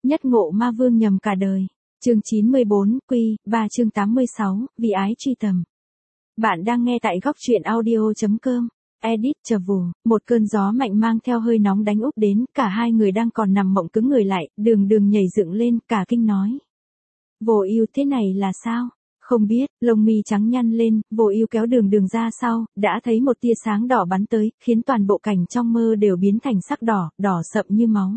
Nhất ngộ ma vương nhầm cả đời. Chương 94, Quy, 3 chương 86, vì ái truy tầm. Bạn đang nghe tại góc truyện audio.com. Edit Travel, một cơn gió mạnh mang theo hơi nóng đánh úp đến, cả hai người đang còn nằm mộng cứng người lại, đường nhảy dựng lên, cả kinh nói. Vô Ưu thế này là sao? Không biết, lông mi trắng nhăn lên, Vô Ưu kéo đường ra sau, đã thấy một tia sáng đỏ bắn tới, khiến toàn bộ cảnh trong mơ đều biến thành sắc đỏ, đỏ sậm như máu.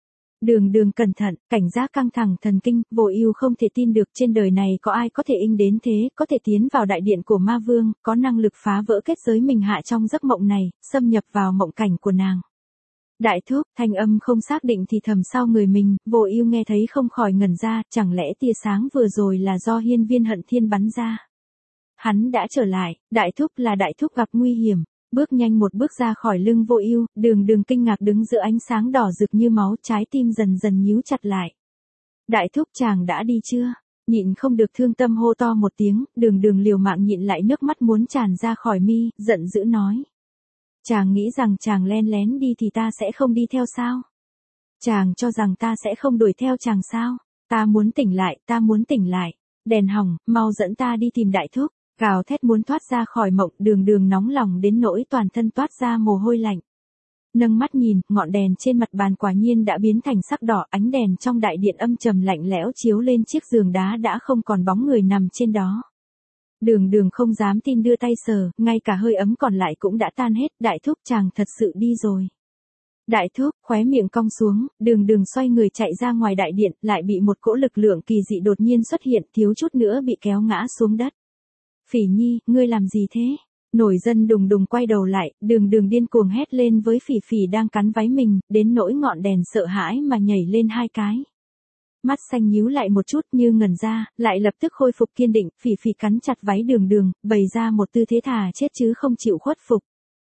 Đường cẩn thận, cảnh giác căng thẳng thần kinh, Vô Ưu không thể tin được trên đời này có ai có thể inh đến thế, có thể tiến vào đại điện của ma vương, có năng lực phá vỡ kết giới mình hạ trong giấc mộng này, xâm nhập vào mộng cảnh của nàng. Đại thúc, thanh âm không xác định thì thầm sau người mình, Vô Ưu nghe thấy không khỏi ngẩn ra, chẳng lẽ tia sáng vừa rồi là do Hiên Viên Hận Thiên bắn ra. Hắn đã trở lại, đại thúc là đại thúc gặp nguy hiểm. Bước nhanh một bước ra khỏi lưng Vô Ưu, đường kinh ngạc đứng giữa ánh sáng đỏ rực như máu, trái tim dần dần nhíu chặt lại. Đại thúc chàng đã đi chưa? Nhịn không được thương tâm hô to một tiếng, đường liều mạng nhịn lại nước mắt muốn tràn ra khỏi mi, giận dữ nói. Chàng nghĩ rằng chàng len lén đi thì ta sẽ không đi theo sao? Chàng cho rằng ta sẽ không đuổi theo chàng sao? Ta muốn tỉnh lại. Đèn hỏng, mau dẫn ta đi tìm đại thúc. Gào thét muốn thoát ra khỏi mộng, đường nóng lòng đến nỗi toàn thân toát ra mồ hôi lạnh. Nâng mắt nhìn, ngọn đèn trên mặt bàn quả nhiên đã biến thành sắc đỏ, ánh đèn trong đại điện âm trầm lạnh lẽo chiếu lên chiếc giường đá đã không còn bóng người nằm trên đó. Đường không dám tin đưa tay sờ, ngay cả hơi ấm còn lại cũng đã tan hết, đại thúc chàng thật sự đi rồi. Đại thúc, khóe miệng cong xuống, đường xoay người chạy ra ngoài đại điện, lại bị một cỗ lực lượng kỳ dị đột nhiên xuất hiện, thiếu chút nữa bị kéo ngã xuống đất. Phỉ Nhi, ngươi làm gì thế? Nổi dân đùng quay đầu lại, đường điên cuồng hét lên với Phỉ đang cắn váy mình, đến nỗi ngọn đèn sợ hãi mà nhảy lên hai cái. Mắt xanh nhíu lại một chút như ngẩn ra, lại lập tức khôi phục kiên định, Phỉ cắn chặt váy đường, bày ra một tư thế thà chết chứ không chịu khuất phục.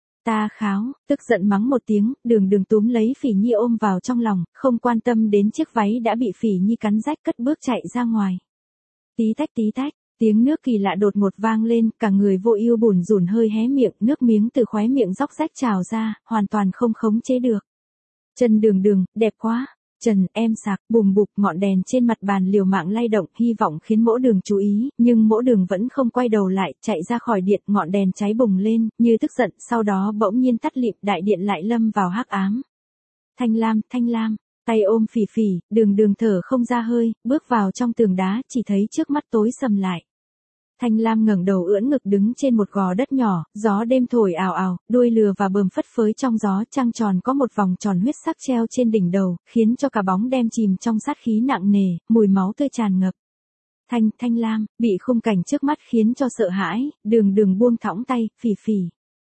Ta kháo, tức giận mắng một tiếng, đường túm lấy Phỉ Nhi ôm vào trong lòng, không quan tâm đến chiếc váy đã bị Phỉ Nhi cắn rách cất bước chạy ra ngoài. Tí tách. Tiếng nước kỳ lạ đột ngột vang lên, cả người Vô Ưu bủn rủn hơi hé miệng, nước miếng từ khóe miệng róc rách trào ra, hoàn toàn không khống chế được. Chân đường, đẹp quá. Trần, em sạc, bùm bụp, ngọn đèn trên mặt bàn liều mạng lay động, hy vọng khiến Mỗ Đường chú ý, nhưng Mỗ Đường vẫn không quay đầu lại, chạy ra khỏi điện, ngọn đèn cháy bùng lên, như tức giận, sau đó bỗng nhiên tắt lịm, đại điện lại lâm vào hắc ám. Thanh Lam. Tay ôm Phỉ, đường thở không ra hơi, bước vào trong tường đá, chỉ thấy trước mắt tối sầm lại. Thanh Lam ngẩng đầu ưỡn ngực đứng trên một gò đất nhỏ, gió đêm thổi ào ào, đuôi lừa và bờm phất phới trong gió, trăng tròn có một vòng tròn huyết sắc treo trên đỉnh đầu, khiến cho cả bóng đêm chìm trong sát khí nặng nề, mùi máu tươi tràn ngập. Thanh Lam, bị khung cảnh trước mắt khiến cho sợ hãi, đường buông thõng tay, Phỉ.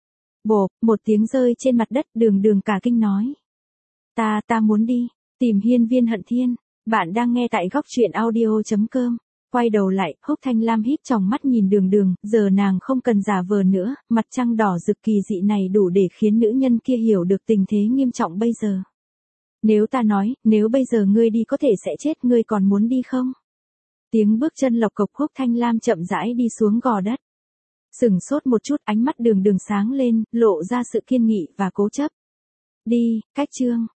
Bộp, một tiếng rơi trên mặt đất, đường cả kinh nói. Ta muốn đi, tìm Hiên Viên Hận Thiên. Bạn đang nghe tại góc truyện audio.com. Quay đầu lại, Húc Thanh Lam híp tròng mắt nhìn đường, giờ nàng không cần giả vờ nữa, mặt trăng đỏ rực kỳ dị này đủ để khiến nữ nhân kia hiểu được tình thế nghiêm trọng bây giờ. Nếu ta nói, nếu bây giờ ngươi đi có thể sẽ chết, ngươi còn muốn đi không? Tiếng bước chân lộc cộc, Húc Thanh Lam chậm rãi đi xuống gò đất. Sừng sốt một chút, ánh mắt đường sáng lên, lộ ra sự kiên nghị và cố chấp. Đi, cách chương.